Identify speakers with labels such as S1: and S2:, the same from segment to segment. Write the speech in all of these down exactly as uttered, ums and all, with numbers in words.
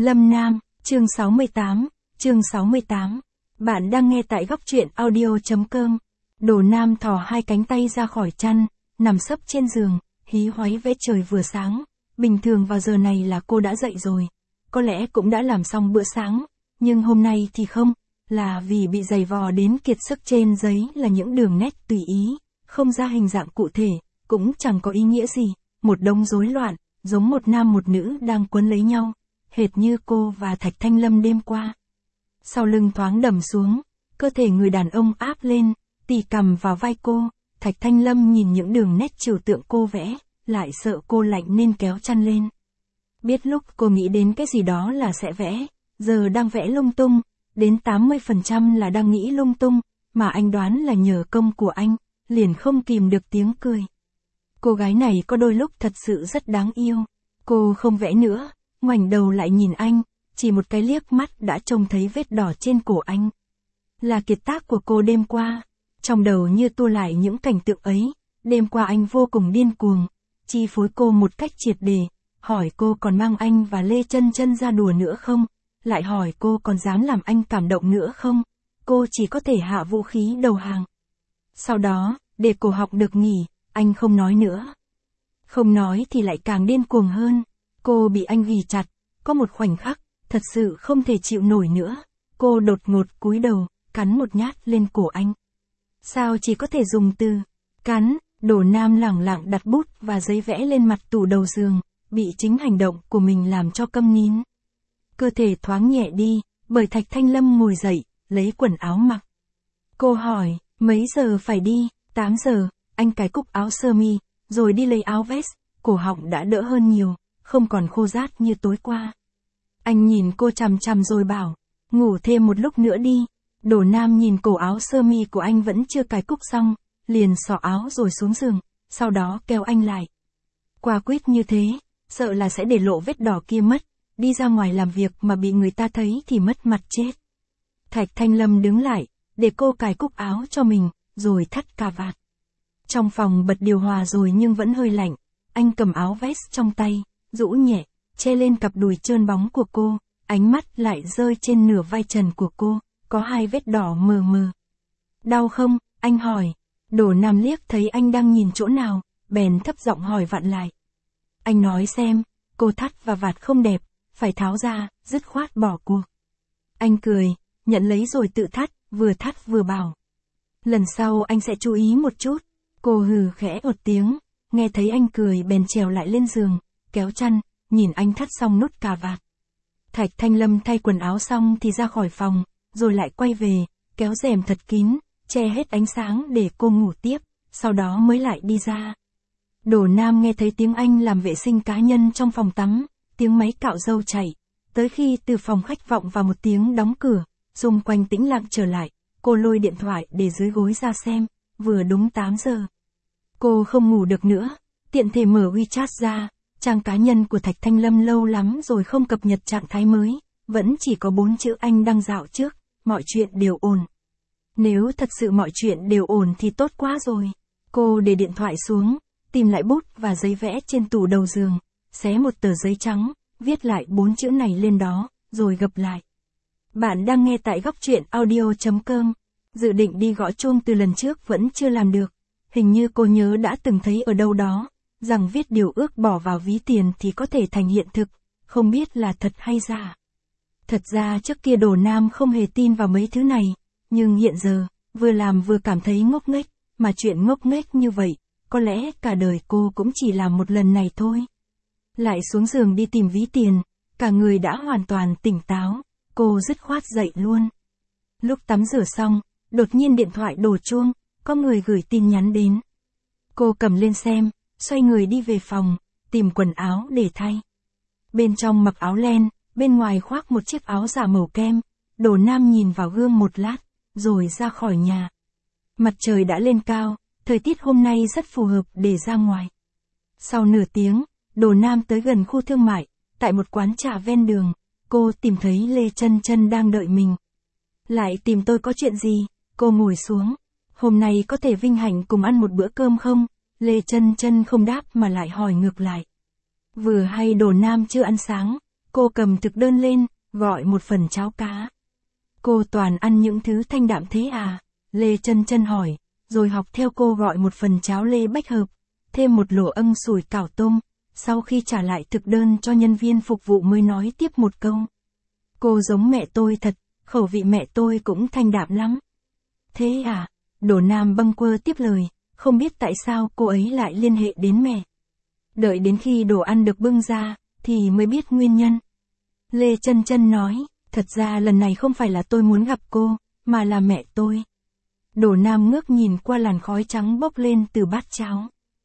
S1: Lâm Nam, chương sáu mươi tám, chương sáu mươi tám. Bạn đang nghe tại góc truyện audio.com. Đồ Nam thò hai cánh tay ra khỏi chăn, nằm sấp trên giường, hí hoáy vẽ trời vừa sáng. Bình thường vào giờ này là cô đã dậy rồi. Có lẽ cũng đã làm xong bữa sáng, nhưng hôm nay thì không, là vì bị giày vò đến kiệt sức. Trên giấy là những đường nét tùy ý, không ra hình dạng cụ thể, cũng chẳng có ý nghĩa gì, một đống rối loạn, giống một nam một nữ đang quấn lấy nhau, hệt như cô và Thạch Thanh Lâm đêm qua. Sau lưng thoáng đầm xuống, cơ thể người đàn ông áp lên, tì cằm vào vai cô. Thạch Thanh Lâm nhìn những đường nét trừu tượng cô vẽ, lại sợ cô lạnh nên kéo chăn lên. Biết lúc cô nghĩ đến cái gì đó là sẽ vẽ, giờ đang vẽ lung tung, đến tám mươi phần trăm là đang nghĩ lung tung, mà anh đoán là nhờ công của anh, liền không kìm được tiếng cười. Cô gái này có đôi lúc thật sự rất đáng yêu. Cô không vẽ nữa, ngoảnh đầu lại nhìn anh, chỉ một cái liếc mắt đã trông thấy vết đỏ trên cổ anh. Là kiệt tác của cô đêm qua. Trong đầu như tua lại những cảnh tượng ấy, đêm qua anh vô cùng điên cuồng, chi phối cô một cách triệt để, hỏi cô còn mang anh và Lê Chân Chân ra đùa nữa không, lại hỏi cô còn dám làm anh cảm động nữa không, cô chỉ có thể hạ vũ khí đầu hàng. Sau đó, để cổ họng được nghỉ, anh không nói nữa. Không nói thì lại càng điên cuồng hơn, cô bị anh ghì chặt, có một khoảnh khắc, thật sự không thể chịu nổi nữa, cô đột ngột cúi đầu, cắn một nhát lên cổ anh. Sao chỉ có thể dùng từ cắn? Đồ Nam lẳng lặng đặt bút và giấy vẽ lên mặt tủ đầu giường, bị chính hành động của mình làm cho câm nín. Cơ thể thoáng nhẹ đi, bởi Thạch Thanh Lâm ngồi dậy, lấy quần áo mặc. Cô hỏi, mấy giờ phải đi? tám giờ, anh cài cúc áo sơ mi, rồi đi lấy áo vest, cổ họng đã đỡ hơn nhiều, không còn khô rát như tối qua. Anh nhìn cô chằm chằm rồi bảo, ngủ thêm một lúc nữa đi. Đồ Nam nhìn cổ áo sơ mi của anh vẫn chưa cài cúc xong, liền xỏ áo rồi xuống giường, sau đó kéo anh lại. Quả quyết như thế, sợ là sẽ để lộ vết đỏ kia mất, đi ra ngoài làm việc mà bị người ta thấy thì mất mặt chết. Thạch Thanh Lâm đứng lại, để cô cài cúc áo cho mình, rồi thắt cà vạt. Trong phòng bật điều hòa rồi nhưng vẫn hơi lạnh, anh cầm áo vest trong tay, rũ nhẹ, che lên cặp đùi trơn bóng của cô, ánh mắt lại rơi trên nửa vai trần của cô, có hai vết đỏ mờ mờ. Đau không? Anh hỏi. Đồ Nam liếc thấy anh đang nhìn chỗ nào, bèn thấp giọng hỏi vặn lại. Anh nói xem, cô thắt và vạt không đẹp, phải tháo ra, dứt khoát bỏ cuộc. Anh cười, nhận lấy rồi tự thắt, vừa thắt vừa bảo. Lần sau anh sẽ chú ý một chút. Cô hừ khẽ một tiếng, nghe thấy anh cười bèn trèo lại lên giường, kéo chăn, nhìn anh thắt xong nút cà vạt. Thạch Thanh Lâm thay quần áo xong thì ra khỏi phòng, rồi lại quay về, kéo rèm thật kín, che hết ánh sáng để cô ngủ tiếp, sau đó mới lại đi ra. Đồ Nam nghe thấy tiếng anh làm vệ sinh cá nhân trong phòng tắm, tiếng máy cạo râu chảy, tới khi từ phòng khách vọng vào một tiếng đóng cửa, xung quanh tĩnh lặng trở lại, cô lôi điện thoại để dưới gối ra xem, vừa đúng tám giờ. Cô không ngủ được nữa, tiện thể mở WeChat ra, trang cá nhân của Thạch Thanh Lâm lâu lắm rồi không cập nhật trạng thái mới, vẫn chỉ có bốn chữ anh đăng dạo trước, mọi chuyện đều ổn. Nếu thật sự mọi chuyện đều ổn thì tốt quá rồi. Cô để điện thoại xuống, tìm lại bút và giấy vẽ trên tủ đầu giường, xé một tờ giấy trắng, viết lại bốn chữ này lên đó, rồi gập lại. Bạn đang nghe tại góc truyện audio.com. Dự định đi gõ chuông từ lần trước vẫn chưa làm được. Hình như cô nhớ đã từng thấy ở đâu đó, rằng viết điều ước bỏ vào ví tiền thì có thể thành hiện thực, không biết là thật hay giả. Thật ra trước kia Đồ Nam không hề tin vào mấy thứ này, nhưng hiện giờ, vừa làm vừa cảm thấy ngốc nghếch, mà chuyện ngốc nghếch như vậy, có lẽ cả đời cô cũng chỉ làm một lần này thôi. Lại xuống giường đi tìm ví tiền, cả người đã hoàn toàn tỉnh táo, cô dứt khoát dậy luôn. Lúc tắm rửa xong, đột nhiên điện thoại đổ chuông, có người gửi tin nhắn đến. Cô cầm lên xem, xoay người đi về phòng, tìm quần áo để thay. Bên trong mặc áo len, bên ngoài khoác một chiếc áo giả màu kem. Đồ Nam nhìn vào gương một lát, rồi ra khỏi nhà. Mặt trời đã lên cao, thời tiết hôm nay rất phù hợp để ra ngoài. Sau nửa tiếng, Đồ Nam tới gần khu thương mại, tại một quán trà ven đường, cô tìm thấy Lê Chân Chân đang đợi mình. Lại tìm tôi có chuyện gì? Cô ngồi xuống. Hôm nay có thể vinh hạnh cùng ăn một bữa cơm không? Lê Chân Chân không đáp mà lại hỏi ngược lại. Vừa hay Đồ Nam chưa ăn sáng, Cô cầm thực đơn lên, gọi một phần cháo cá. Cô toàn ăn những thứ thanh đạm thế à? Lê Chân Chân hỏi, rồi học theo cô gọi một phần cháo lê bách hợp, thêm một lỗ âng sủi cảo tôm. Sau khi trả lại thực đơn cho nhân viên phục vụ mới nói tiếp một câu. Cô giống mẹ tôi thật, khẩu vị mẹ tôi cũng thanh đạm lắm. Thế à? Đỗ Nam bâng quơ tiếp lời, không biết tại sao cô ấy lại liên hệ đến mẹ. Đợi đến khi đồ ăn được bưng ra, thì mới biết nguyên nhân. Lê Chân Chân nói, thật ra lần này không phải là tôi muốn gặp cô, mà là mẹ tôi. Đỗ Nam ngước nhìn qua làn khói trắng bốc lên từ bát cháo.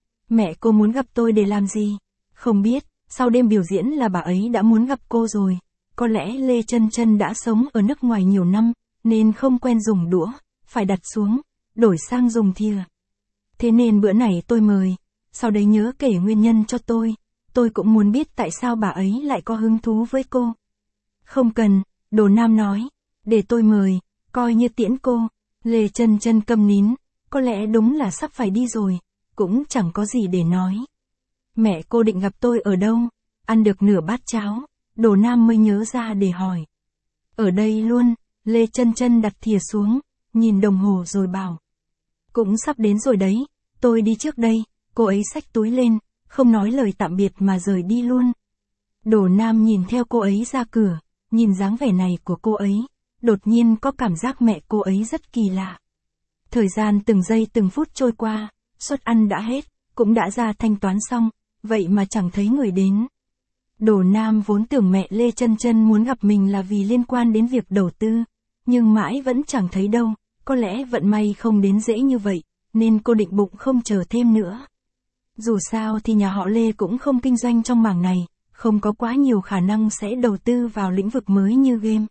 S1: Mẹ cô muốn gặp tôi để làm gì? Không biết, sau đêm biểu diễn là bà ấy đã muốn gặp cô rồi. Có lẽ Lê Chân Chân đã sống ở nước ngoài nhiều năm, nên không quen dùng đũa, phải đặt xuống, đổi sang dùng thìa. Thế nên bữa này tôi mời, sau đấy nhớ kể nguyên nhân cho tôi, tôi cũng muốn biết tại sao bà ấy lại có hứng thú với cô. Không cần, Đỗ Nam nói, để tôi mời, coi như tiễn cô. Lê Chân Chân câm nín, có lẽ đúng là sắp phải đi rồi, cũng chẳng có gì để nói. Mẹ cô định gặp tôi ở đâu? Ăn được nửa bát cháo, Đỗ Nam mới nhớ ra để hỏi. Ở đây luôn, Lê Chân Chân đặt thìa xuống, nhìn đồng hồ rồi bảo. Cũng sắp đến rồi đấy, tôi đi trước đây. Cô ấy xách túi lên, không nói lời tạm biệt mà rời đi luôn. Đỗ Nam nhìn theo cô ấy ra cửa, nhìn dáng vẻ này của cô ấy, đột nhiên có cảm giác mẹ cô ấy rất kỳ lạ. Thời gian từng giây từng phút trôi qua, suất ăn đã hết, cũng đã ra thanh toán xong, vậy mà chẳng thấy người đến. Đỗ Nam vốn tưởng mẹ Lê Chân Chân muốn gặp mình là vì liên quan đến việc đầu tư, nhưng mãi vẫn chẳng thấy đâu, có lẽ vận may không đến dễ như vậy, nên cô định bụng không chờ thêm nữa. Dù sao thì nhà họ Lê cũng không kinh doanh trong mảng này, không có quá nhiều khả năng sẽ đầu tư vào lĩnh vực mới như game.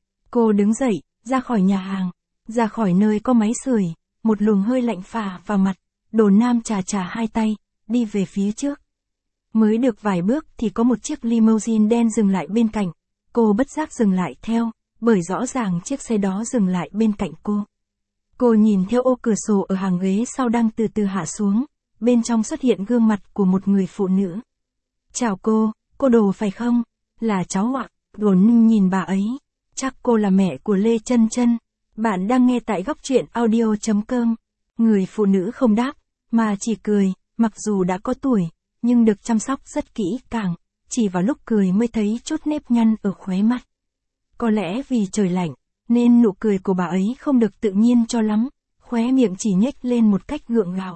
S1: Cô đứng dậy, ra khỏi nhà hàng, ra khỏi nơi có máy sưởi, một luồng hơi lạnh phả vào mặt, Đỗ Nam chà chà hai tay, đi về phía trước. Mới được vài bước thì có một chiếc limousine đen dừng lại bên cạnh, cô bất giác dừng lại theo, bởi rõ ràng chiếc xe đó dừng lại bên cạnh cô. Cô nhìn theo ô cửa sổ ở hàng ghế sau đang từ từ hạ xuống, bên trong xuất hiện gương mặt của một người phụ nữ. Chào cô, cô Đỗ phải không? Là cháu ạ. Đỗ Nam nhìn bà ấy. Chắc cô là mẹ của Lê Chân Chân. Bạn đang nghe tại góc truyện audio chấm com. Người phụ nữ không đáp, mà chỉ cười, mặc dù đã có tuổi, nhưng được chăm sóc rất kỹ càng, chỉ vào lúc cười mới thấy chút nếp nhăn ở khóe mắt. Có lẽ vì trời lạnh, nên nụ cười của bà ấy không được tự nhiên cho lắm, khóe miệng chỉ nhếch lên một cách gượng gạo.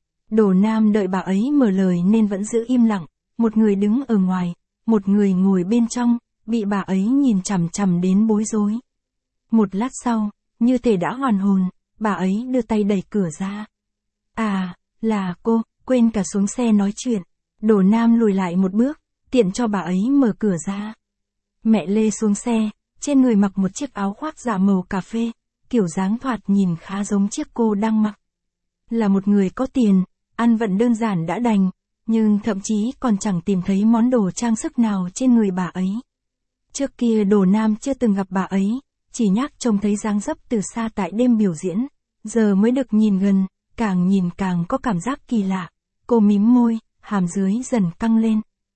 S1: Đỗ Nam đợi bà ấy mở lời nên vẫn giữ im lặng, một người đứng ở ngoài, một người ngồi bên trong, bị bà ấy nhìn chằm chằm đến bối rối. Một lát sau, như thể đã hoàn hồn, bà ấy đưa tay đẩy cửa ra. À, là cô, quên cả xuống xe nói chuyện. Đỗ Nam lùi lại một bước, tiện cho bà ấy mở cửa ra. Mẹ Lê xuống xe, trên người mặc một chiếc áo khoác giả màu cà phê, kiểu dáng thoạt nhìn khá giống chiếc cô đang mặc. Là một người có tiền, ăn vận đơn giản đã đành, nhưng thậm chí còn chẳng tìm thấy món đồ trang sức nào trên người bà ấy. Trước kia Đỗ Nam chưa từng gặp bà ấy, chỉ nhắc trông thấy dáng dấp từ xa tại đêm biểu diễn, giờ mới được nhìn gần, càng nhìn càng có cảm giác kỳ lạ. Cô mím môi, hàm dưới dần căng lên.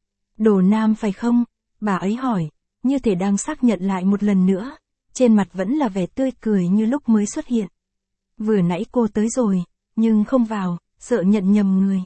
S1: Đỗ Nam phải không? Bà ấy hỏi, như thể đang xác nhận lại một lần nữa, trên mặt vẫn là vẻ tươi cười như lúc mới xuất hiện. Vừa nãy cô tới rồi, nhưng không vào, sợ nhận nhầm người.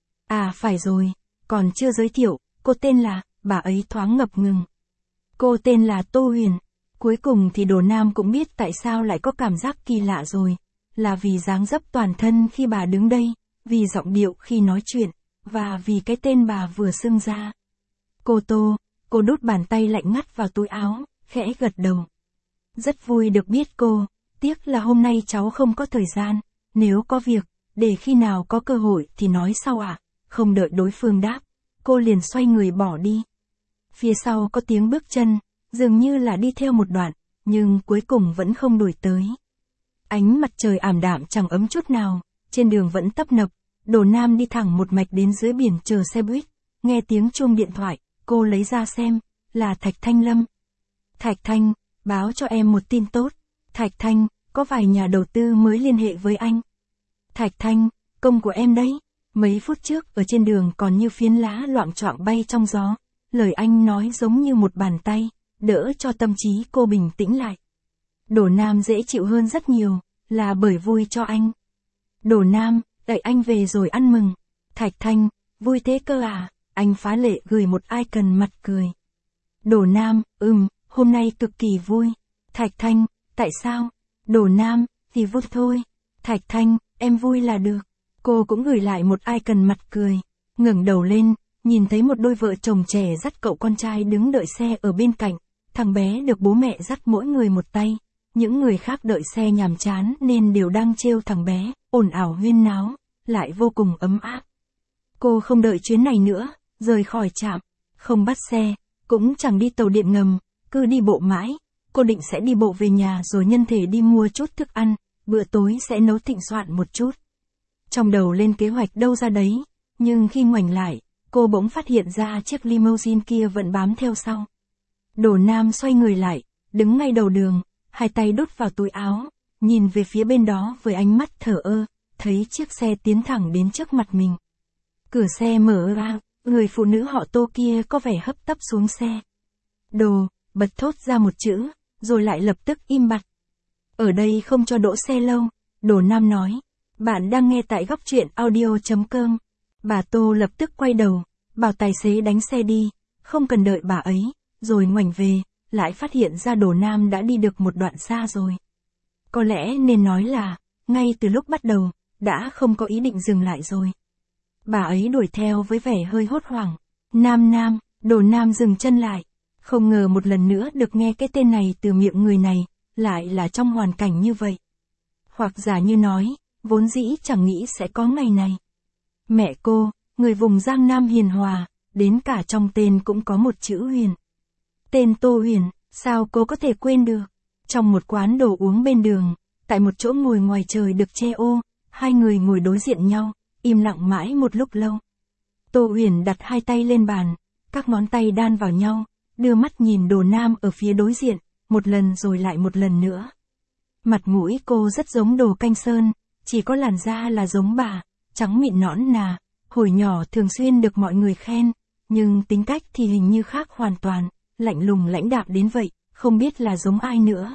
S1: À phải rồi, còn chưa giới thiệu, cô tên là, bà ấy thoáng ngập ngừng. Cô tên là Tô Huyền. Cuối cùng thì Đỗ Nam cũng biết tại sao lại có cảm giác kỳ lạ rồi, là vì dáng dấp toàn thân khi bà đứng đây, vì giọng điệu khi nói chuyện, và vì cái tên bà vừa xưng ra. Cô Tô, cô đút bàn tay lạnh ngắt vào túi áo, khẽ gật đầu. Rất vui được biết cô, tiếc là hôm nay cháu không có thời gian, nếu có việc, để khi nào có cơ hội thì nói sau ạ. À? Không đợi đối phương đáp, cô liền xoay người bỏ đi. Phía sau có tiếng bước chân, dường như là đi theo một đoạn, nhưng cuối cùng vẫn không đuổi tới. Ánh mặt trời ảm đạm chẳng ấm chút nào, trên đường vẫn tấp nập, Đỗ Nam đi thẳng một mạch đến dưới biển chờ xe buýt, nghe tiếng chuông điện thoại, cô lấy ra xem, là Thạch Thanh Lâm. Thạch Thanh, báo cho em một tin tốt. Thạch Thanh, có vài nhà đầu tư mới liên hệ với anh. Thạch Thanh, công của em đấy. Mấy phút trước ở trên đường còn như phiến lá loạng choạng bay trong gió, lời anh nói giống như một bàn tay, đỡ cho tâm trí cô bình tĩnh lại. Đổ Nam dễ chịu hơn rất nhiều, là bởi vui cho anh. Đổ Nam, đợi anh về rồi ăn mừng. Thạch Thanh, vui thế cơ à, anh phá lệ gửi một icon mặt cười. Đổ Nam, ừm, hôm nay cực kỳ vui. Thạch Thanh, tại sao? Đổ Nam, thì vui thôi. Thạch Thanh, em vui là được. Cô cũng gửi lại một icon mặt cười. Ngẩng đầu lên, nhìn thấy một đôi vợ chồng trẻ dắt cậu con trai đứng đợi xe ở bên cạnh. Thằng bé được bố mẹ dắt mỗi người một tay. Những người khác đợi xe nhàm chán nên đều đang trêu thằng bé, ồn ào huyên náo, lại vô cùng ấm áp. Cô không đợi chuyến này nữa, rời khỏi trạm, không bắt xe, cũng chẳng đi tàu điện ngầm, cứ đi bộ mãi. Cô định sẽ đi bộ về nhà rồi nhân thể đi mua chút thức ăn, bữa tối sẽ nấu thịnh soạn một chút. Trong đầu lên kế hoạch đâu ra đấy, nhưng khi ngoảnh lại, cô bỗng phát hiện ra chiếc limousine kia vẫn bám theo sau. Đổ Nam xoay người lại, đứng ngay đầu đường, hai tay đút vào túi áo, nhìn về phía bên đó với ánh mắt thờ ơ, thấy chiếc xe tiến thẳng đến trước mặt mình. Cửa xe mở ra, người phụ nữ họ Tô kia có vẻ hấp tấp xuống xe. Đồ, bật thốt ra một chữ, rồi lại lập tức im bặt. Ở đây không cho đỗ xe lâu, Đổ Nam nói. Bạn đang nghe tại góc truyện audio chấm com. Bà Tô lập tức quay đầu, bảo tài xế đánh xe đi, không cần đợi bà ấy, rồi ngoảnh về, lại phát hiện ra Đổ Nam đã đi được một đoạn xa rồi. Có lẽ nên nói là, ngay từ lúc bắt đầu, đã không có ý định dừng lại rồi. Bà ấy đuổi theo với vẻ hơi hốt hoảng. Nam Nam, Đổ Nam dừng chân lại. Không ngờ một lần nữa được nghe cái tên này từ miệng người này, lại là trong hoàn cảnh như vậy. Hoặc giả như nói, vốn dĩ chẳng nghĩ sẽ có ngày này. Mẹ cô, người vùng Giang Nam hiền hòa, đến cả trong tên cũng có một chữ Huyền. Tên Tô Huyền, sao cô có thể quên được? Trong một quán đồ uống bên đường, tại một chỗ ngồi ngoài trời được che ô, hai người ngồi đối diện nhau, im lặng mãi một lúc lâu. Tô Huyền đặt hai tay lên bàn, các ngón tay đan vào nhau, đưa mắt nhìn Đổ Nam ở phía đối diện, một lần rồi lại một lần nữa. Mặt mũi cô rất giống Đồ Canh Sơn, chỉ có làn da là giống bà, trắng mịn nõn nà, hồi nhỏ thường xuyên được mọi người khen, nhưng tính cách thì hình như khác hoàn toàn, lạnh lùng lãnh đạm đến vậy, không biết là giống ai nữa.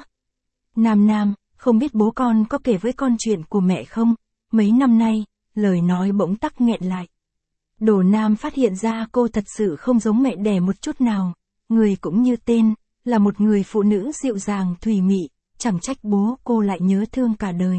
S1: Nam Nam, không biết bố con có kể với con chuyện của mẹ không? Mấy năm nay, lời nói bỗng tắc nghẹn lại. Đổ Nam phát hiện ra cô thật sự không giống mẹ đẻ một chút nào, người cũng như tên, là một người phụ nữ dịu dàng thùy mị, chẳng trách bố cô lại nhớ thương cả đời.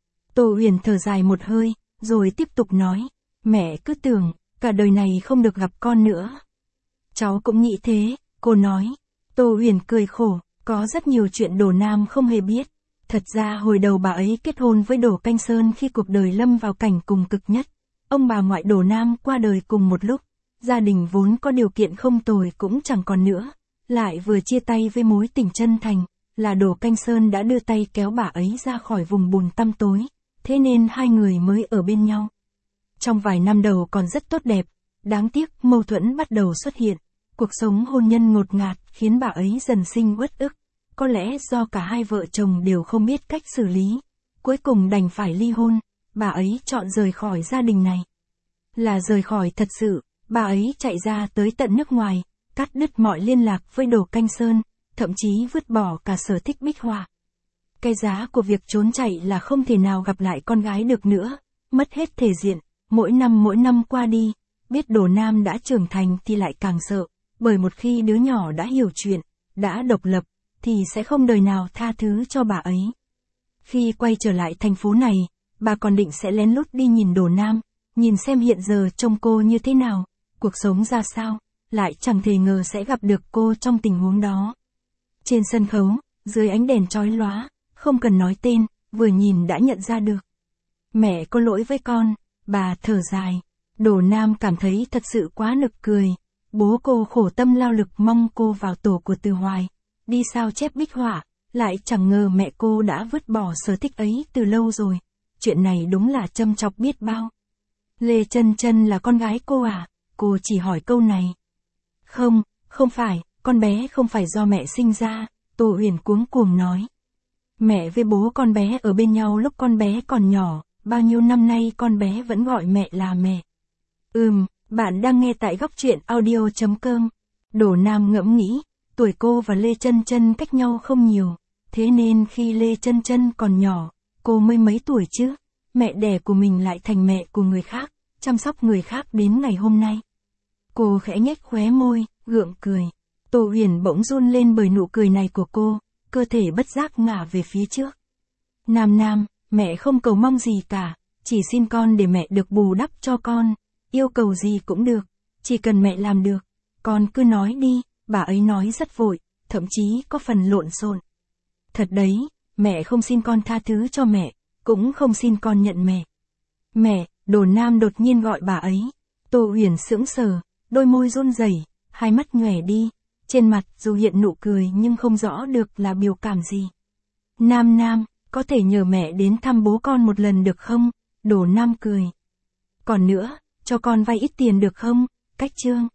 S1: Tô Huyền thở dài một hơi, rồi tiếp tục nói, mẹ cứ tưởng, cả đời này không được gặp con nữa. Cháu cũng nghĩ thế, cô nói. Tô Huyền cười khổ, có rất nhiều chuyện Đổ Nam không hề biết. Thật ra hồi đầu bà ấy kết hôn với Đồ Canh Sơn khi cuộc đời lâm vào cảnh cùng cực nhất. Ông bà ngoại Đổ Nam qua đời cùng một lúc, gia đình vốn có điều kiện không tồi cũng chẳng còn nữa, lại vừa chia tay với mối tình chân thành, là Đồ Canh Sơn đã đưa tay kéo bà ấy ra khỏi vùng bùn tăm tối, thế nên hai người mới ở bên nhau. Trong vài năm đầu còn rất tốt đẹp, đáng tiếc mâu thuẫn bắt đầu xuất hiện, cuộc sống hôn nhân ngột ngạt khiến bà ấy dần sinh uất ức, có lẽ do cả hai vợ chồng đều không biết cách xử lý, cuối cùng đành phải ly hôn, bà ấy chọn rời khỏi gia đình này. Là rời khỏi thật sự, bà ấy chạy ra tới tận nước ngoài, cắt đứt mọi liên lạc với Đồ Canh Sơn, thậm chí vứt bỏ cả sở thích bích họa. Cái giá của việc trốn chạy là không thể nào gặp lại con gái được nữa, mất hết thể diện, mỗi năm mỗi năm qua đi, biết Đổ Nam đã trưởng thành thì lại càng sợ, bởi một khi đứa nhỏ đã hiểu chuyện, đã độc lập, thì sẽ không đời nào tha thứ cho bà ấy. Khi quay trở lại thành phố này, bà còn định sẽ lén lút đi nhìn Đổ Nam, nhìn xem hiện giờ trông cô như thế nào, cuộc sống ra sao, lại chẳng thể ngờ sẽ gặp được cô trong tình huống đó. Trên sân khấu, dưới ánh đèn chói lóa, không cần nói tên, vừa nhìn đã nhận ra được. Mẹ có lỗi với con, bà thở dài. Đổ Nam cảm thấy thật sự quá nực cười. Bố cô khổ tâm lao lực mong cô vào tổ của Từ Hoài, đi sao chép bích họa, lại chẳng ngờ mẹ cô đã vứt bỏ sở thích ấy từ lâu rồi. Chuyện này đúng là châm chọc biết bao. Lê Chân Chân là con gái cô à? Cô chỉ hỏi câu này. Không, không phải, con bé không phải do mẹ sinh ra, Tô Huyền cuống cuồng nói. Mẹ với bố con bé ở bên nhau lúc con bé còn nhỏ, bao nhiêu năm nay con bé vẫn gọi mẹ là mẹ. Ừm, bạn đang nghe tại góc truyện audio chấm com. Đỗ Nam ngẫm nghĩ, tuổi cô và Lê Chân Chân cách nhau không nhiều, thế nên khi Lê Chân Chân còn nhỏ, cô mới mấy tuổi chứ, mẹ đẻ của mình lại thành mẹ của người khác, chăm sóc người khác đến ngày hôm nay. Cô khẽ nhếch khóe môi, gượng cười. Tô Huyền bỗng run lên bởi nụ cười này của cô, cơ thể bất giác ngả về phía trước. Nam Nam, mẹ không cầu mong gì cả, chỉ xin con để mẹ được bù đắp cho con, yêu cầu gì cũng được, chỉ cần mẹ làm được, con cứ nói đi, bà ấy nói rất vội, thậm chí có phần lộn xộn. Thật đấy, mẹ không xin con tha thứ cho mẹ, cũng không xin con nhận mẹ. Mẹ, Đỗ Nam đột nhiên gọi bà ấy. Tô Huyền sững sờ, đôi môi run rẩy, hai mắt nhòe đi, trên mặt dù hiện nụ cười nhưng không rõ được là biểu cảm gì. Nam Nam, có thể nhờ mẹ đến thăm bố con một lần được không? Đỗ Nam cười. Còn nữa, cho con vay ít tiền được không? Cách trương.